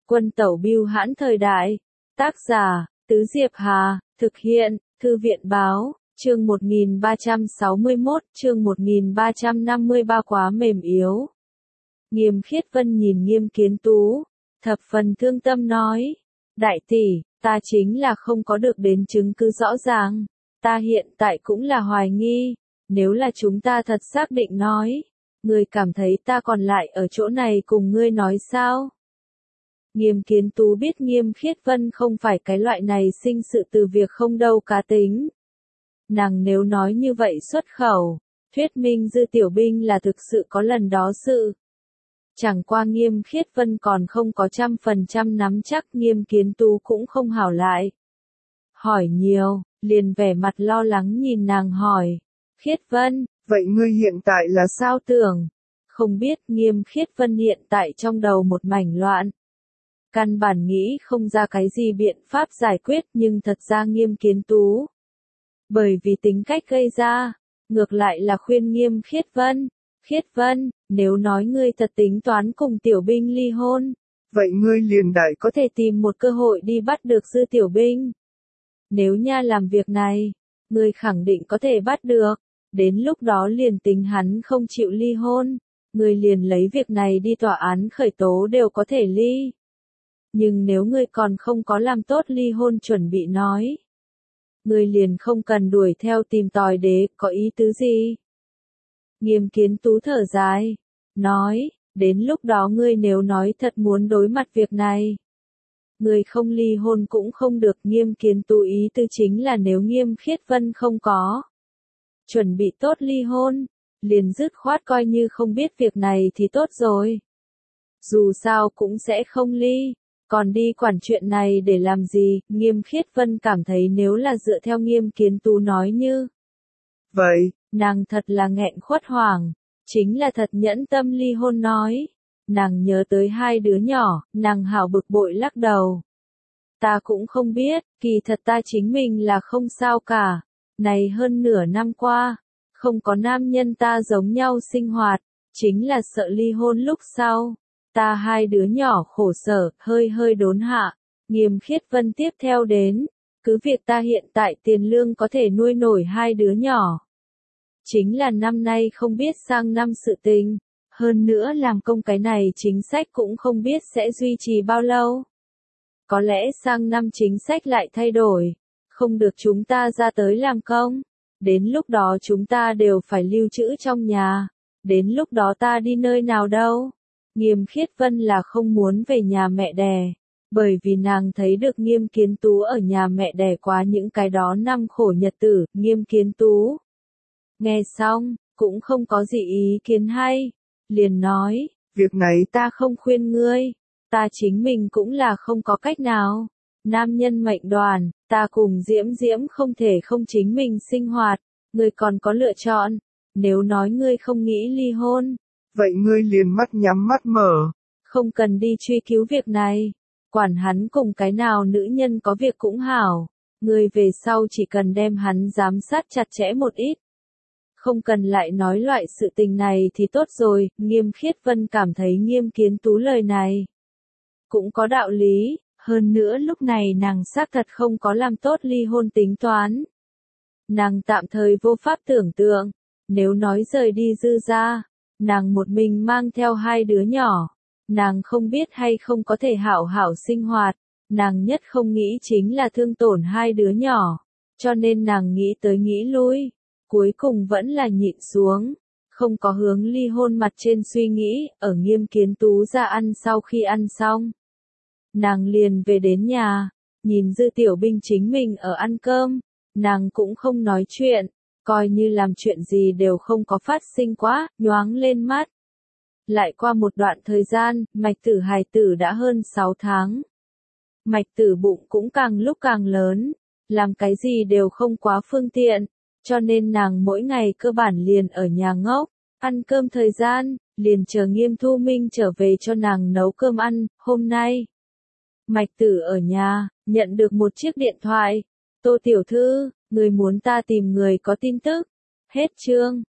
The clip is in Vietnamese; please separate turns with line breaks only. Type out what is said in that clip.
Quân tẩu bưu hãn thời đại. Tác giả, Tứ Diệp Hà, thực hiện, Thư viện báo, chương 1361, chương 1353 quá mềm yếu. Nghiêm Khiết Vân nhìn Nghiêm Kiến Tú, thập phần thương tâm nói, đại tỷ, ta chính là không có được đến chứng cứ rõ ràng, ta hiện tại cũng là hoài nghi, nếu là chúng ta thật xác định nói, ngươi cảm thấy ta còn lại ở chỗ này cùng ngươi nói sao? Nghiêm Kiến Tú biết Nghiêm Khiết Vân không phải cái loại này sinh sự từ việc không đâu cá tính. Nàng nếu nói như vậy xuất khẩu, thuyết minh Dư Tiểu Binh là thực sự có lần đó sự. Chẳng qua Nghiêm Khiết Vân còn không có 100% nắm chắc, Nghiêm Kiến Tú cũng không hảo lại. Hỏi nhiều, liền vẻ mặt lo lắng nhìn nàng hỏi. Khiết Vân,
vậy ngươi hiện tại là
sao tưởng? Không biết. Nghiêm Khiết Vân hiện tại trong đầu một mảnh loạn. Căn bản nghĩ không ra cái gì biện pháp giải quyết, nhưng thật ra Nghiêm Kiến Tú. Bởi vì tính cách gây ra, ngược lại là khuyên Nghiêm Khiết Vân. Khiết Vân, nếu nói ngươi thật tính toán cùng Tiểu Binh ly hôn,
vậy ngươi liền đại
có thể tìm một cơ hội đi bắt được Dư Tiểu Binh. Nếu nha làm việc này, ngươi khẳng định có thể bắt được, đến lúc đó liền tính hắn không chịu ly hôn, ngươi liền lấy việc này đi tòa án khởi tố đều có thể ly. Nhưng nếu ngươi còn không có làm tốt ly hôn chuẩn bị nói, ngươi liền không cần đuổi theo tìm tòi đế, có ý tứ gì? Nghiêm Kiến Tú thở dài, nói, đến lúc đó ngươi nếu nói thật muốn đối mặt việc này, ngươi không ly hôn cũng không được. Nghiêm Kiến Tú ý tư chính là nếu Nghiêm Khiết Vân không có chuẩn bị tốt ly hôn, liền dứt khoát coi như không biết việc này thì tốt rồi. Dù sao cũng sẽ không ly, còn đi quản chuyện này để làm gì? Nghiêm Khiết Vân cảm thấy nếu là dựa theo Nghiêm Kiến Tú nói như
vậy,
nàng thật là nghẹn khuất hoảng, chính là thật nhẫn tâm ly hôn nói. Nàng nhớ tới hai đứa nhỏ, nàng hảo bực bội lắc đầu. Ta cũng không biết, kỳ thật ta chính mình là không sao cả. Này hơn nửa năm qua, không có nam nhân ta giống nhau sinh hoạt, chính là sợ ly hôn lúc sau. Ta hai đứa nhỏ khổ sở, hơi đốn hạ. Nghiêm Khiết Vân tiếp theo đến, cứ việc ta hiện tại tiền lương có thể nuôi nổi hai đứa nhỏ. Chính là năm nay không biết sang năm sự tình, hơn nữa làm công cái này chính sách cũng không biết sẽ duy trì bao lâu. Có lẽ sang năm chính sách lại thay đổi, không được chúng ta ra tới làm công, đến lúc đó chúng ta đều phải lưu trữ trong nhà, đến lúc đó ta đi nơi nào đâu? Nghiêm Khiết Vân là không muốn về nhà mẹ đẻ, bởi vì nàng thấy được Nghiêm Kiến Tú ở nhà mẹ đẻ quá những cái đó năm khổ nhật tử. Nghiêm Kiến Tú nghe xong, cũng không có gì ý kiến hay, liền nói,
việc này
ta không khuyên ngươi, ta chính mình cũng là không có cách nào. Nam nhân mệnh đoàn, ta cùng Diễm Diễm không thể không chính mình sinh hoạt, ngươi còn có lựa chọn, nếu nói ngươi không nghĩ ly hôn,
vậy ngươi liền mắt nhắm mắt mở.
Không cần đi truy cứu việc này, quản hắn cùng cái nào nữ nhân có việc cũng hảo, ngươi về sau chỉ cần đem hắn giám sát chặt chẽ một ít. Không cần lại nói loại sự tình này thì tốt rồi. Nghiêm Khiết Vân cảm thấy Nghiêm Kiến Tú lời này cũng có đạo lý, hơn nữa lúc này nàng xác thật không có làm tốt ly hôn tính toán. Nàng tạm thời vô pháp tưởng tượng, nếu nói rời đi Dư gia, nàng một mình mang theo hai đứa nhỏ, nàng không biết hay không có thể hảo hảo sinh hoạt, nàng nhất không nghĩ chính là thương tổn hai đứa nhỏ, cho nên nàng nghĩ tới nghĩ lui. Cuối cùng vẫn là nhịn xuống, không có hướng ly hôn mặt trên suy nghĩ. Ở Nghiêm Kiến Tú ra ăn sau khi ăn xong, nàng liền về đến nhà, nhìn Dư Tiểu Binh chính mình ở ăn cơm, nàng cũng không nói chuyện, coi như làm chuyện gì đều không có phát sinh quá, nhoáng lên mắt. Lại qua một đoạn thời gian, Mạch Tử hài tử đã hơn 6 tháng. Mạch Tử bụng cũng càng lúc càng lớn, làm cái gì đều không quá phương tiện. Cho nên nàng mỗi ngày cơ bản liền ở nhà ngốc, ăn cơm thời gian, liền chờ Nghiêm Thu Minh trở về cho nàng nấu cơm ăn. Hôm nay, Mạch Tử ở nhà, nhận được một chiếc điện thoại. Tô tiểu thư, người muốn ta tìm người có tin tức. Hết chương.